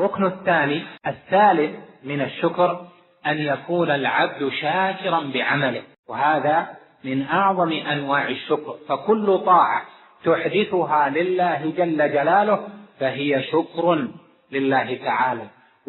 الركن الثاني الثالث من الشكر أن يكون العبد شاكرا بعمله، وهذا من أعظم أنواع الشكر. فكل طاعة تحدثها لله جل جلاله فهي شكر لله تعالى،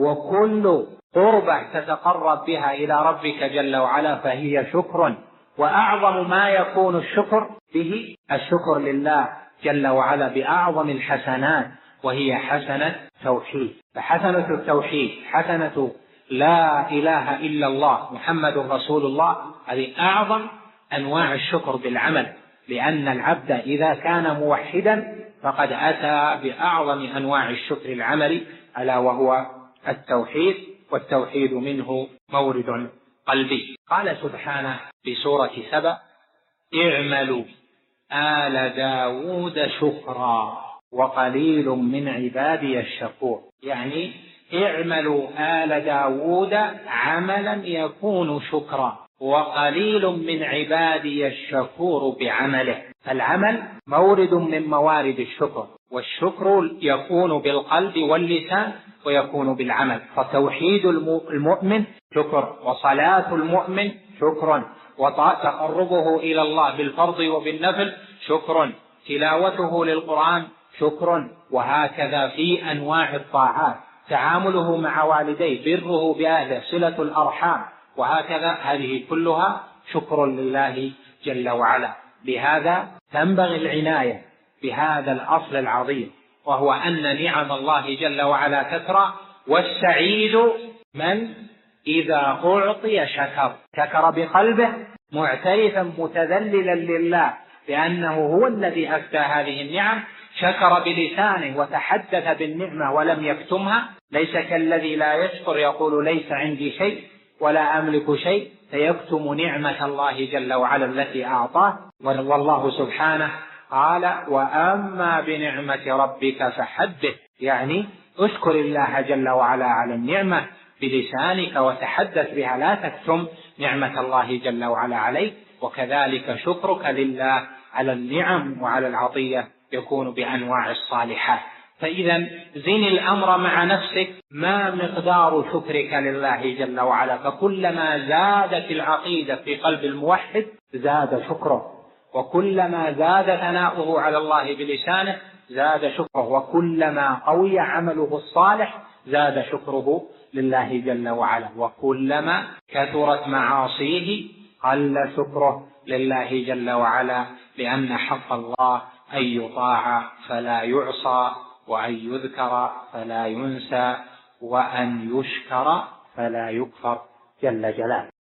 وكل قربة تتقرب بها إلى ربك جل وعلا فهي شكر. وأعظم ما يكون الشكر به الشكر لله جل وعلا بأعظم الحسنات، وهي حسنة توحيد. فحسنة التوحيد، حسنة لا إله إلا الله محمد رسول الله، هذه أعظم أنواع الشكر بالعمل، لأن العبد إذا كان موحدا فقد أتى بأعظم أنواع الشكر العملي، ألا وهو التوحيد، والتوحيد منه مورد قلبي. قال سبحانه في سورة سبأ: اعملوا آل داود شكرا وقليل من عبادي الشكور. يعني اعملوا آل داود عملا يكون شكرا، وقليل من عبادي الشكور بعمله. العمل مورد من موارد الشكر، والشكر يكون بالقلب واللسان ويكون بالعمل. فتوحيد المؤمن شكر، وصلاة المؤمن شكر، وتقربه إلى الله بالفرض وبالنفل شكر، تلاوته للقرآن شكر، وهكذا في أنواع الطاعات، تعامله مع والديه، بره بأهله، صلة الأرحام، وهكذا هذه كلها شكر لله جل وعلا. لهذا تنبغي العناية بهذا الأصل العظيم، وهو أن نعم الله جل وعلا كثرة، والسعيد من إذا أعطي شكر بقلبه معترفا متذللا لله لأنه هو الذي أفتى هذه النعم، شكر بلسانه وتحدث بالنعمة ولم يكتمها. ليس كالذي لا يشكر يقول ليس عندي شيء ولا أملك شيء، فيكتم نعمة الله جل وعلا التي أعطاه. والله سبحانه قال: وأما بنعمة ربك فحدث. يعني اشكر الله جل وعلا على النعمة بلسانك وتحدث بها، لا تكتم نعمة الله جل وعلا عليك. وكذلك شكرك لله على النعم وعلى العطية يكون بأنواع الصالحات. فإذا زن الأمر مع نفسك، ما مقدار شكرك لله جل وعلا؟ فكلما زادت العقيدة في قلب الموحد زاد شكره، وكلما زاد ثناؤه على الله بلسانه زاد شكره، وكلما قوي عمله الصالح زاد شكره لله جل وعلا، وكلما كثرت معاصيه قل شكره لله جل وعلا، لأن حق الله أن يطاع فلا يعصى، وأن يذكر فلا ينسى، وأن يشكر فلا يكفر جل جلاله.